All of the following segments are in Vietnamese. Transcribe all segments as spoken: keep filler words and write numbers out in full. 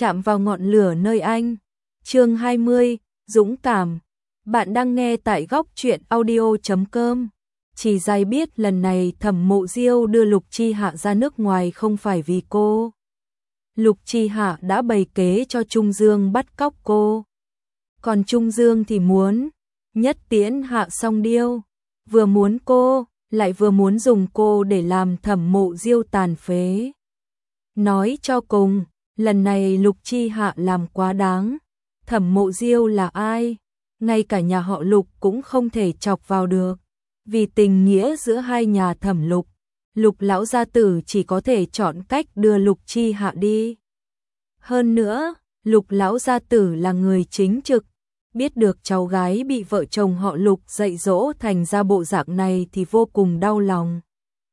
chạm vào ngọn lửa nơi anh. Chương hai mươi, dũng cảm. Bạn đang nghe tại góc truyện audio chấm com. Chỉ Giai biết lần này Thẩm Mộ Diêu đưa Lục Chi Hạ ra nước ngoài không phải vì cô. Lục Chi Hạ đã bày kế cho Trung Dương bắt cóc cô. Còn Trung Dương thì muốn nhất tiễn Hạ Song Điêu, vừa muốn cô, lại vừa muốn dùng cô để làm Thẩm Mộ Diêu tàn phế. Nói cho cùng, lần này Lục Chi Hạ làm quá đáng. Thẩm Mộ Diêu là ai? Ngay cả nhà họ Lục cũng không thể chọc vào được. Vì tình nghĩa giữa hai nhà Thẩm Lục, Lục lão gia tử chỉ có thể chọn cách đưa Lục Chi Hạ đi. Hơn nữa, Lục lão gia tử là người chính trực, biết được cháu gái bị vợ chồng họ Lục dạy dỗ thành ra bộ dạng này thì vô cùng đau lòng.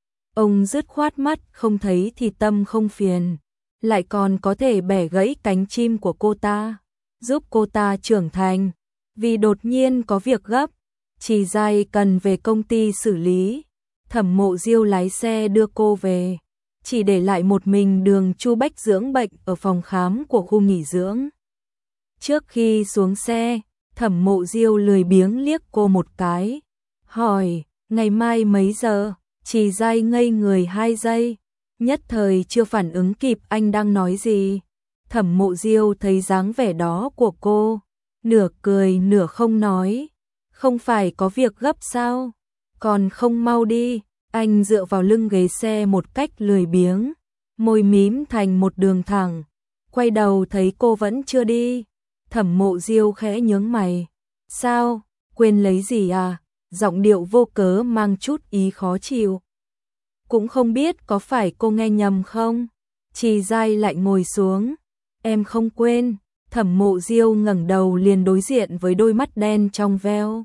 Ông dứt khoát mắt không thấy thì tâm không phiền, lại còn có thể bẻ gãy cánh chim của cô ta, giúp cô ta trưởng thành. Vì đột nhiên có việc gấp, Chỉ Giai cần về công ty xử lý, Thẩm Mộ Diêu lái xe đưa cô về, chỉ để lại một mình Đường Chu Bách dưỡng bệnh ở phòng khám của khu nghỉ dưỡng. Trước khi xuống xe, Thẩm Mộ Diêu lười biếng liếc cô một cái, hỏi, ngày mai mấy giờ? Chỉ Giai ngây người hai giây, nhất thời chưa phản ứng kịp anh đang nói gì. Thẩm Mộ Diêu thấy dáng vẻ đó của cô, nửa cười nửa không nói, không phải có việc gấp sao? Còn không mau đi. Anh dựa vào lưng ghế xe một cách lười biếng, môi mím thành một đường thẳng, quay đầu thấy cô vẫn chưa đi. Thẩm Mộ Diêu khẽ nhướng mày, sao, quên lấy gì à? Giọng điệu vô cớ mang chút ý khó chịu. Cũng không biết có phải cô nghe nhầm không? Chỉ Giai lại ngồi xuống, em không quên. Thẩm Mộ Diêu ngẩng đầu liền đối diện với đôi mắt đen trong veo.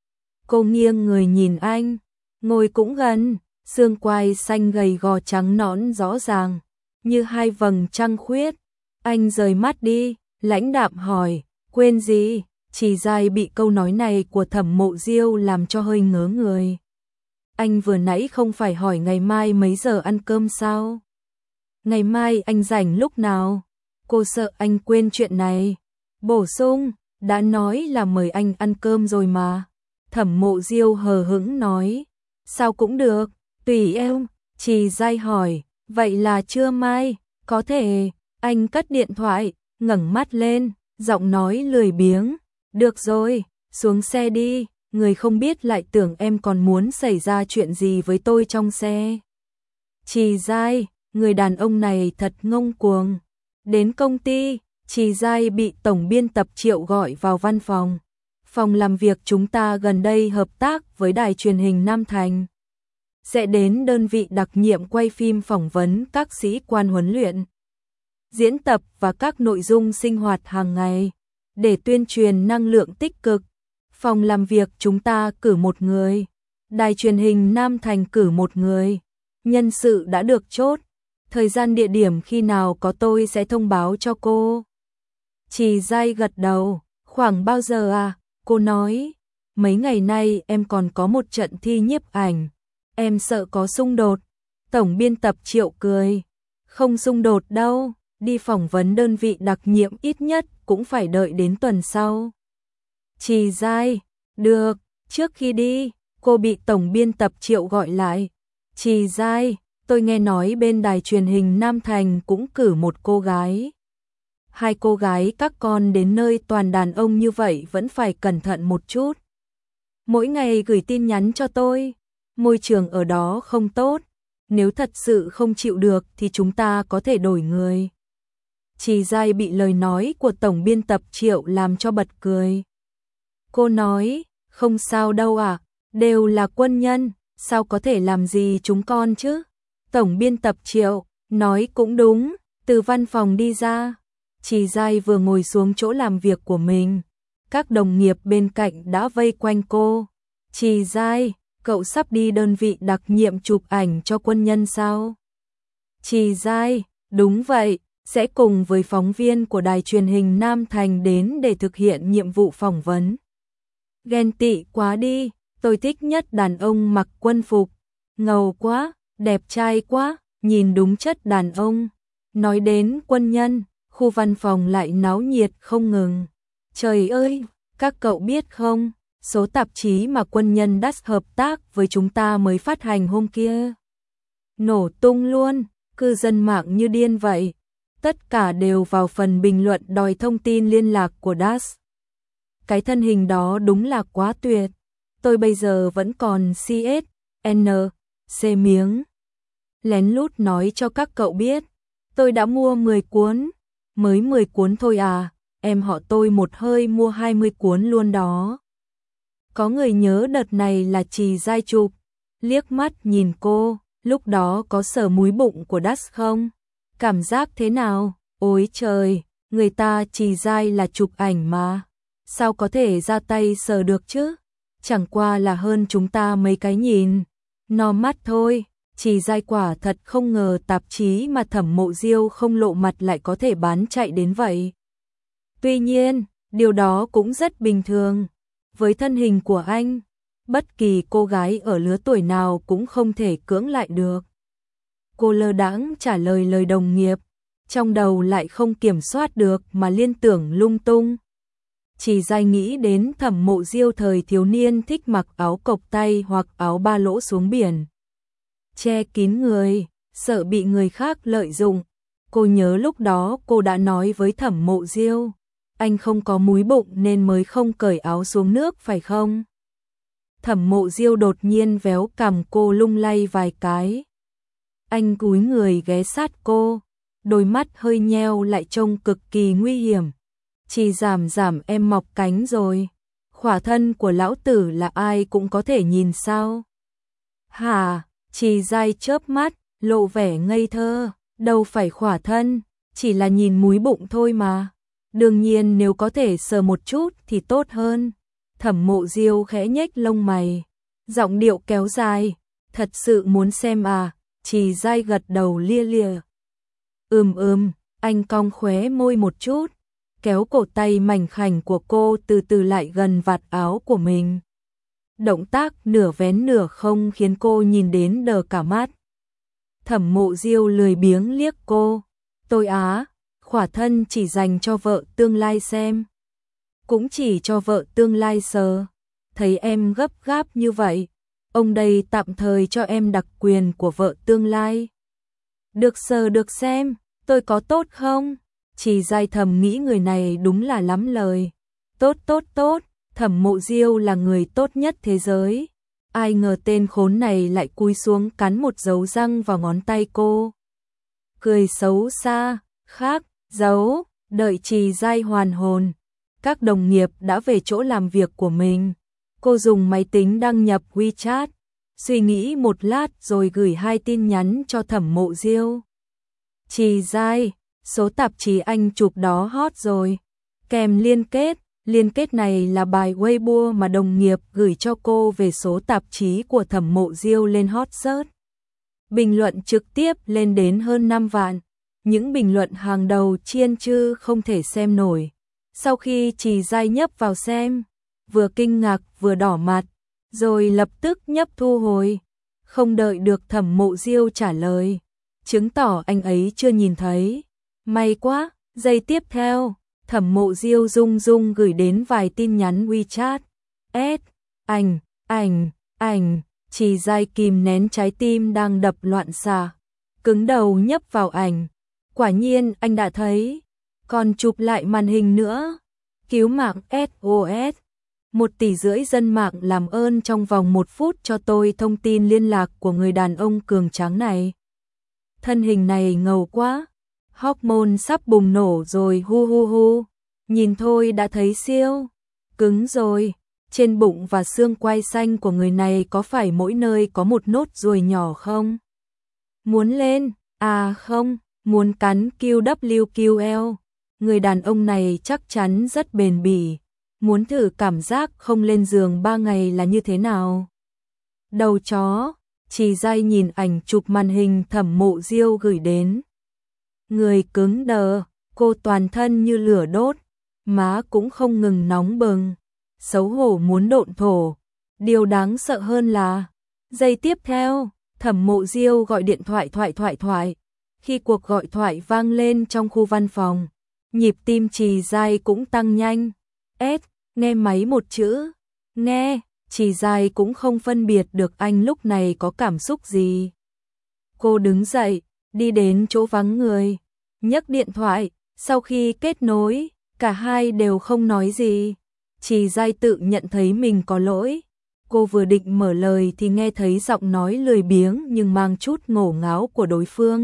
Cô nghiêng người nhìn anh, ngồi cũng gần, xương quai xanh gầy gò trắng nõn rõ ràng, như hai vầng trăng khuyết. Anh rời mắt đi, lãnh đạm hỏi, quên gì? Chỉ Giai bị câu nói này của Thẩm Mộ Diêu làm cho hơi ngớ người. Anh vừa nãy không phải hỏi ngày mai mấy giờ ăn cơm sao? Ngày mai anh rảnh lúc nào? Cô sợ anh quên chuyện này. Bổ sung, đã nói là mời anh ăn cơm rồi mà. Thẩm Mộ Diêu hờ hững nói, sao cũng được, tùy em. Chỉ Giai hỏi, vậy là trưa mai, có thể. Anh cất điện thoại, ngẩng mắt lên, giọng nói lười biếng, được rồi, xuống xe đi, người không biết lại tưởng em còn muốn xảy ra chuyện gì với tôi trong xe. Chỉ Giai, người đàn ông này thật ngông cuồng. Đến công ty, Chỉ Giai bị tổng biên tập Triệu gọi vào văn phòng. Phòng làm việc chúng ta gần đây hợp tác với đài truyền hình Nam Thành, sẽ đến đơn vị đặc nhiệm quay phim phỏng vấn các sĩ quan huấn luyện, diễn tập và các nội dung sinh hoạt hàng ngày để tuyên truyền năng lượng tích cực. Phòng làm việc chúng ta cử một người, đài truyền hình Nam Thành cử một người, nhân sự đã được chốt. Thời gian địa điểm khi nào có tôi sẽ thông báo cho cô. Chỉ Giai gật đầu, khoảng bao giờ à? Cô nói, mấy ngày nay em còn có một trận thi nhiếp ảnh, em sợ có xung đột. Tổng biên tập Triệu cười, không xung đột đâu, đi phỏng vấn đơn vị đặc nhiệm ít nhất cũng phải đợi đến tuần sau. Chỉ Giai, được, trước khi đi, cô bị tổng biên tập Triệu gọi lại. Chỉ Giai, tôi nghe nói bên đài truyền hình Nam Thành cũng cử một cô gái. Hai cô gái các con đến nơi toàn đàn ông như vậy vẫn phải cẩn thận một chút. Mỗi ngày gửi tin nhắn cho tôi, môi trường ở đó không tốt, nếu thật sự không chịu được thì chúng ta có thể đổi người. Chỉ Giai bị lời nói của tổng biên tập Triệu làm cho bật cười. Cô nói, không sao đâu ạ, à, đều là quân nhân, sao có thể làm gì chúng con chứ? Tổng biên tập Triệu nói cũng đúng, từ văn phòng đi ra. Chỉ Giai vừa ngồi xuống chỗ làm việc của mình, các đồng nghiệp bên cạnh đã vây quanh cô. Chỉ Giai, cậu sắp đi đơn vị đặc nhiệm chụp ảnh cho quân nhân sao? Chỉ Giai, đúng vậy, sẽ cùng với phóng viên của đài truyền hình Nam Thành đến để thực hiện nhiệm vụ phỏng vấn. Ghen tị quá đi, tôi thích nhất đàn ông mặc quân phục, ngầu quá, đẹp trai quá, nhìn đúng chất đàn ông. Nói đến quân nhân, khu văn phòng lại náo nhiệt không ngừng. Trời ơi, các cậu biết không, số tạp chí mà quân nhân đắt hợp tác với chúng ta mới phát hành hôm kia. Nổ tung luôn, cư dân mạng như điên vậy. Tất cả đều vào phần bình luận đòi thông tin liên lạc của Das. Cái thân hình đó đúng là quá tuyệt. Tôi bây giờ vẫn còn xê ét, en, xê miếng. Lén lút nói cho các cậu biết, tôi đã mua mười cuốn, mới mười cuốn thôi à, em họ tôi một hơi mua hai mươi cuốn luôn đó. Có người nhớ đợt này là Trì Giai chụp, liếc mắt nhìn cô, lúc đó có sờ múi bụng của Das không? Cảm giác thế nào? Ôi trời, người ta Trì Giai là chụp ảnh mà, sao có thể ra tay sờ được chứ? Chẳng qua là hơn chúng ta mấy cái nhìn, no mắt thôi. Trì Giai quả thật không ngờ tạp chí mà Thẩm Mộ Diêu không lộ mặt lại có thể bán chạy đến vậy. Tuy nhiên, điều đó cũng rất bình thường. Với thân hình của anh, bất kỳ cô gái ở lứa tuổi nào cũng không thể cưỡng lại được. Cô lơ đãng trả lời lời đồng nghiệp, trong đầu lại không kiểm soát được mà liên tưởng lung tung. Trì Giai nghĩ đến Thẩm Mộ Diêu thời thiếu niên thích mặc áo cộc tay hoặc áo ba lỗ xuống biển, che kín người, sợ bị người khác lợi dụng. Cô nhớ lúc đó cô đã nói với Thẩm Mộ Diêu, anh không có múi bụng nên mới không cởi áo xuống nước phải không? Thẩm Mộ Diêu đột nhiên véo cằm cô lung lay vài cái. Anh cúi người ghé sát cô, đôi mắt hơi nheo lại trông cực kỳ nguy hiểm. Chỉ giảm giảm em mọc cánh rồi. Khỏa thân của lão tử là ai cũng có thể nhìn sao? Hả? Trì Giai chớp mắt, lộ vẻ ngây thơ, đâu phải khỏa thân, chỉ là nhìn múi bụng thôi mà. Đương nhiên nếu có thể sờ một chút thì tốt hơn. Thẩm Mộ Diêu khẽ nhếch lông mày, giọng điệu kéo dài, thật sự muốn xem à? Trì Giai gật đầu lia lịa. Ừm ừm, anh cong khóe môi một chút, kéo cổ tay mảnh khảnh của cô từ từ lại gần vạt áo của mình. Động tác nửa vén nửa không khiến cô nhìn đến đờ cả mắt. Thẩm Mộ Diêu lười biếng liếc cô, tôi á, khỏa thân chỉ dành cho vợ tương lai xem. Cũng chỉ cho vợ tương lai sờ. Thấy em gấp gáp như vậy, ông đây tạm thời cho em đặc quyền của vợ tương lai. Được sờ được xem, tôi có tốt không? Trì Giai thầm nghĩ người này đúng là lắm lời. Tốt tốt tốt, Thẩm Mộ Diêu là người tốt nhất thế giới. Ai ngờ tên khốn này lại cúi xuống cắn một dấu răng vào ngón tay cô. Cười xấu xa, khác, giấu, đợi Trì Giai hoàn hồn. Các đồng nghiệp đã về chỗ làm việc của mình. Cô dùng máy tính đăng nhập WeChat, suy nghĩ một lát rồi gửi hai tin nhắn cho Thẩm Mộ Diêu. Trì Giai, số tạp chí anh chụp đó hot rồi. Kèm liên kết, liên kết này là bài Weibo mà đồng nghiệp gửi cho cô về số tạp chí của Thẩm Mộ Diêu lên hot search. Bình luận trực tiếp lên đến hơn năm vạn. Những bình luận hàng đầu chiên chư không thể xem nổi. Sau khi Trì Giai nhấp vào xem, vừa kinh ngạc vừa đỏ mặt, rồi lập tức nhấp thu hồi. Không đợi được Thẩm Mộ Diêu trả lời, chứng tỏ anh ấy chưa nhìn thấy. May quá, giây tiếp theo, Thẩm Mộ Diêu rung rung gửi đến vài tin nhắn WeChat. S, ảnh, ảnh, ảnh, Trì Giai kìm nén trái tim đang đập loạn xạ, cứng đầu nhấp vào ảnh. Quả nhiên anh đã thấy, còn chụp lại màn hình nữa. Cứu mạng ét ô ét. Một tỷ rưỡi dân mạng làm ơn trong vòng một phút cho tôi thông tin liên lạc của người đàn ông cường tráng này. Thân hình này ngầu quá, hormone sắp bùng nổ rồi hu hu hu. Nhìn thôi đã thấy siêu cứng rồi. Trên bụng và xương quai xanh của người này có phải mỗi nơi có một nốt ruồi nhỏ không? Muốn lên, à không, muốn cắn quy vê kép lờ. Người đàn ông này chắc chắn rất bền bỉ. Muốn thử cảm giác không lên giường ba ngày là như thế nào? Đầu chó, Trì Giai nhìn ảnh chụp màn hình Thẩm Mộ Diêu gửi đến. Người cứng đờ, cô toàn thân như lửa đốt, má cũng không ngừng nóng bừng, xấu hổ muốn độn thổ. Điều đáng sợ hơn là, giây tiếp theo, Thẩm Mộ Diêu gọi điện thoại thoại thoại thoại. Khi cuộc gọi thoại vang lên trong khu văn phòng, Nhịp tim Trì Giai cũng tăng nhanh. S, nghe máy một chữ. Nghe, Trì Giai cũng không phân biệt được anh lúc này có cảm xúc gì. Cô đứng dậy, đi đến chỗ vắng người, nhấc điện thoại, sau khi kết nối, cả hai đều không nói gì. Trì Giai tự nhận thấy mình có lỗi. Cô vừa định mở lời thì nghe thấy giọng nói lười biếng nhưng mang chút ngổ ngáo của đối phương.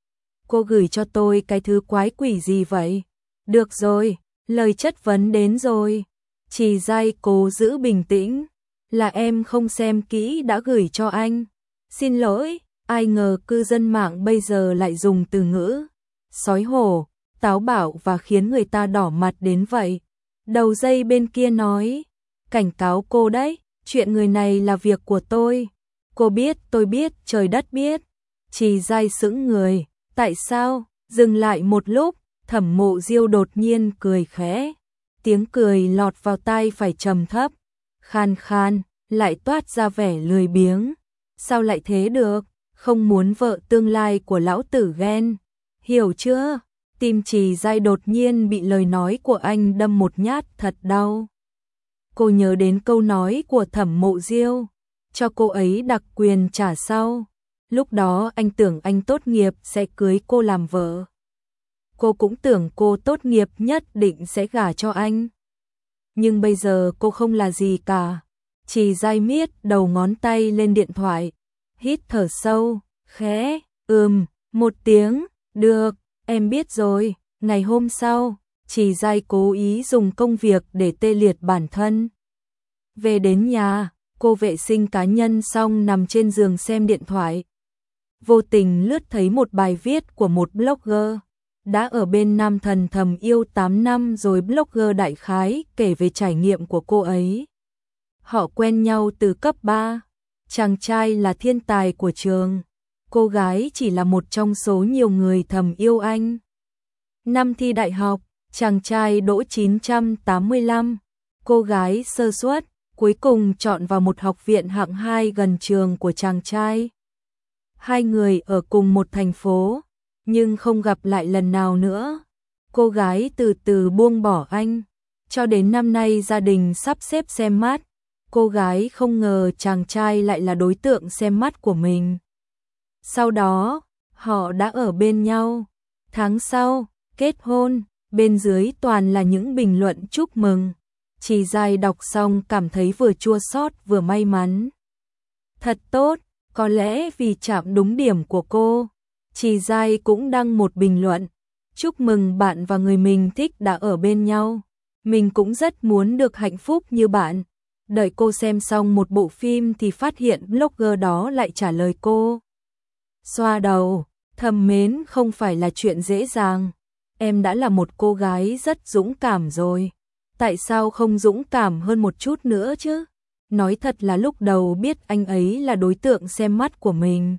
Cô gửi cho tôi cái thứ quái quỷ gì vậy? Được rồi, lời chất vấn đến rồi. Trì Giai cố giữ bình tĩnh. Là em không xem kỹ đã gửi cho anh. Xin lỗi, ai ngờ cư dân mạng bây giờ lại dùng từ ngữ sói hổ, táo bạo và khiến người ta đỏ mặt đến vậy. Đầu dây bên kia nói, cảnh cáo cô đấy, chuyện người này là việc của tôi. Cô biết, tôi biết, trời đất biết. Trì Giai sững người, tại sao? Dừng lại một lúc, Thẩm Mộ Diêu đột nhiên cười khẽ. Tiếng cười lọt vào tai phải trầm thấp, khan khan, lại toát ra vẻ lười biếng. Sao lại thế được? Không muốn vợ tương lai của lão tử ghen. Hiểu chưa? Tim Trì Giai đột nhiên bị lời nói của anh đâm một nhát thật đau. Cô nhớ đến câu nói của Thẩm Mộ Diêu, cho cô ấy đặc quyền trả sau. Lúc đó anh tưởng anh tốt nghiệp sẽ cưới cô làm vợ. Cô cũng tưởng cô tốt nghiệp nhất định sẽ gả cho anh. Nhưng bây giờ cô không là gì cả. Trì Giai miết đầu ngón tay lên điện thoại, hít thở sâu, khẽ, ừm, một tiếng, được, em biết rồi. Ngày hôm sau, Trì Giai cố ý dùng công việc để tê liệt bản thân. Về đến nhà, cô vệ sinh cá nhân xong nằm trên giường xem điện thoại. Vô tình lướt thấy một bài viết của một blogger. Đã ở bên nam thần thầm yêu tám năm rồi, blogger đại khái kể về trải nghiệm của cô ấy. Họ quen nhau từ cấp ba. Chàng trai là thiên tài của trường. Cô gái chỉ là một trong số nhiều người thầm yêu anh. Năm thi đại học, chàng trai đỗ chín trăm tám mươi lăm. Cô gái sơ suất, cuối cùng chọn vào một học viện hạng hai gần trường của chàng trai. Hai người ở cùng một thành phố, nhưng không gặp lại lần nào nữa. Cô gái từ từ buông bỏ anh, cho đến năm nay gia đình sắp xếp xem mắt. Cô gái không ngờ chàng trai lại là đối tượng xem mắt của mình. Sau đó, họ đã ở bên nhau. Tháng sau, kết hôn, bên dưới toàn là những bình luận chúc mừng. Trì Giai đọc xong cảm thấy vừa chua xót vừa may mắn. Thật tốt, có lẽ vì chạm đúng điểm của cô. Trì Giai cũng đăng một bình luận, chúc mừng bạn và người mình thích đã ở bên nhau. Mình cũng rất muốn được hạnh phúc như bạn. Đợi cô xem xong một bộ phim thì phát hiện blogger đó lại trả lời cô. Xoa đầu, thầm mến không phải là chuyện dễ dàng. Em đã là một cô gái rất dũng cảm rồi. Tại sao không dũng cảm hơn một chút nữa chứ? Nói thật là lúc đầu biết anh ấy là đối tượng xem mắt của mình,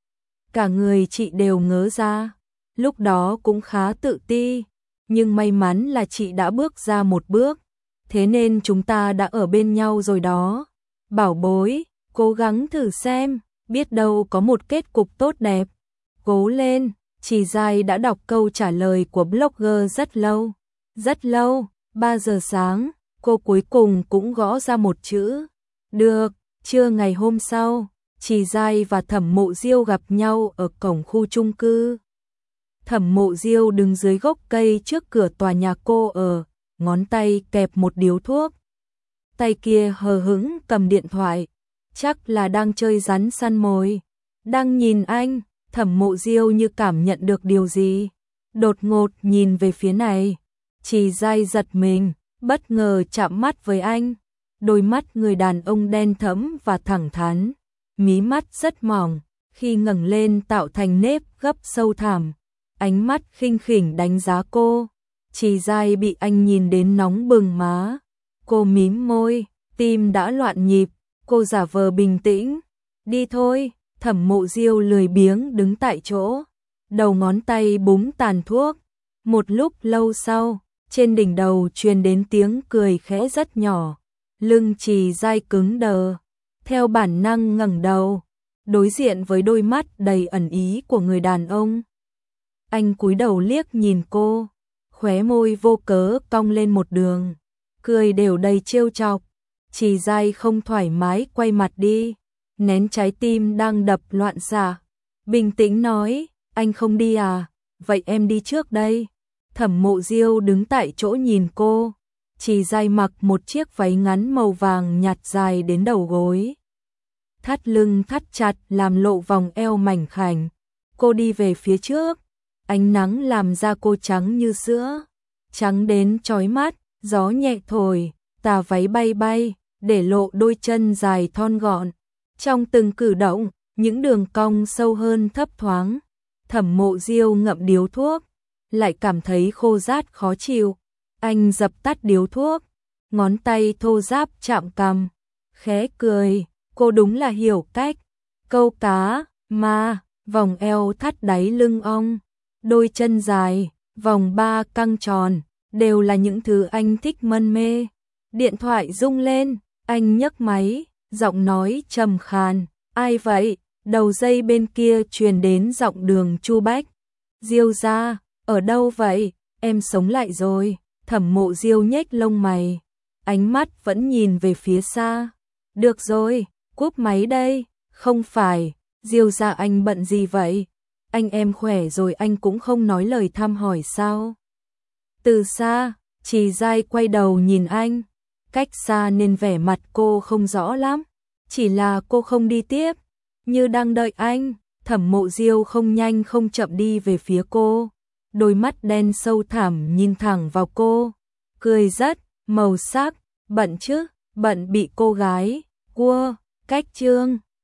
cả người chị đều ngớ ra. Lúc đó cũng khá tự ti, nhưng may mắn là chị đã bước ra một bước. Thế nên chúng ta đã ở bên nhau rồi đó. Bảo bối, cố gắng thử xem, biết đâu có một kết cục tốt đẹp. Cố lên. Trì Giai đã đọc câu trả lời của blogger rất lâu. Rất lâu, ba giờ sáng, cô cuối cùng cũng gõ ra một chữ. Được. Trưa ngày hôm sau, Trì Giai và Thẩm Mộ Diêu gặp nhau ở cổng khu chung cư. Thẩm Mộ Diêu đứng dưới gốc cây trước cửa tòa nhà cô ở, ngón tay kẹp một điếu thuốc. Tay kia hờ hững cầm điện thoại, chắc là đang chơi rắn săn mồi. Đang nhìn anh, Thẩm Mộ Diêu như cảm nhận được điều gì, đột ngột nhìn về phía này. Trì Giai giật mình, bất ngờ chạm mắt với anh. Đôi mắt người đàn ông đen thẫm và thẳng thắn, mí mắt rất mỏng, khi ngẩng lên tạo thành nếp gấp sâu thẳm. Ánh mắt khinh khỉnh đánh giá cô. Trì Giai bị anh nhìn đến nóng bừng má. Cô mím môi, tim đã loạn nhịp. Cô giả vờ bình tĩnh. Đi thôi. Thẩm Mộ Diêu lười biếng đứng tại chỗ, đầu ngón tay búng tàn thuốc. Một lúc lâu sau, trên đỉnh đầu truyền đến tiếng cười khẽ rất nhỏ. Lưng Trì Giai cứng đờ, theo bản năng ngẩng đầu, đối diện với đôi mắt đầy ẩn ý của người đàn ông. Anh cúi đầu liếc nhìn cô, khóe môi vô cớ cong lên một đường, cười đều đầy trêu chọc. Trì Giai không thoải mái quay mặt đi, nén trái tim đang đập loạn xạ, bình tĩnh nói, anh không đi à, vậy em đi trước đây. Thẩm Mộ Diêu đứng tại chỗ nhìn cô, Trì Giai mặc một chiếc váy ngắn màu vàng nhạt dài đến đầu gối. Thắt lưng thắt chặt làm lộ vòng eo mảnh khảnh, cô đi về phía trước, ánh nắng làm da cô trắng như sữa, trắng đến chói mắt, gió nhẹ thổi, tà váy bay bay, để lộ đôi chân dài thon gọn. Trong từng cử động, những đường cong sâu hơn thấp thoáng. Thẩm Mộ Diêu ngậm điếu thuốc, lại cảm thấy khô rát khó chịu. Anh dập tắt điếu thuốc, ngón tay thô ráp chạm cằm, khẽ cười, cô đúng là hiểu cách. Câu cá, ma, vòng eo thắt đáy lưng ong, đôi chân dài, vòng ba căng tròn, đều là những thứ anh thích mân mê. Điện thoại rung lên, anh nhấc máy, giọng nói trầm khàn, ai vậy? Đầu dây bên kia truyền đến giọng Đường Chu Bách. Diêu gia, ở đâu vậy? Em sống lại rồi. Thẩm Mộ Diêu nhếch lông mày, ánh mắt vẫn nhìn về phía xa. Được rồi, cúp máy đây. Không phải, Diêu gia anh bận gì vậy? Anh em khỏe rồi anh cũng không nói lời thăm hỏi sao? Từ xa, Trì Giai quay đầu nhìn anh, cách xa nên vẻ mặt cô không rõ lắm, chỉ là cô không đi tiếp, như đang đợi anh. Thẩm Mộ Diêu không nhanh không chậm đi về phía cô, đôi mắt đen sâu thẳm nhìn thẳng vào cô, cười rất màu sắc. Bận chứ? Bận bị cô gái cua cách trương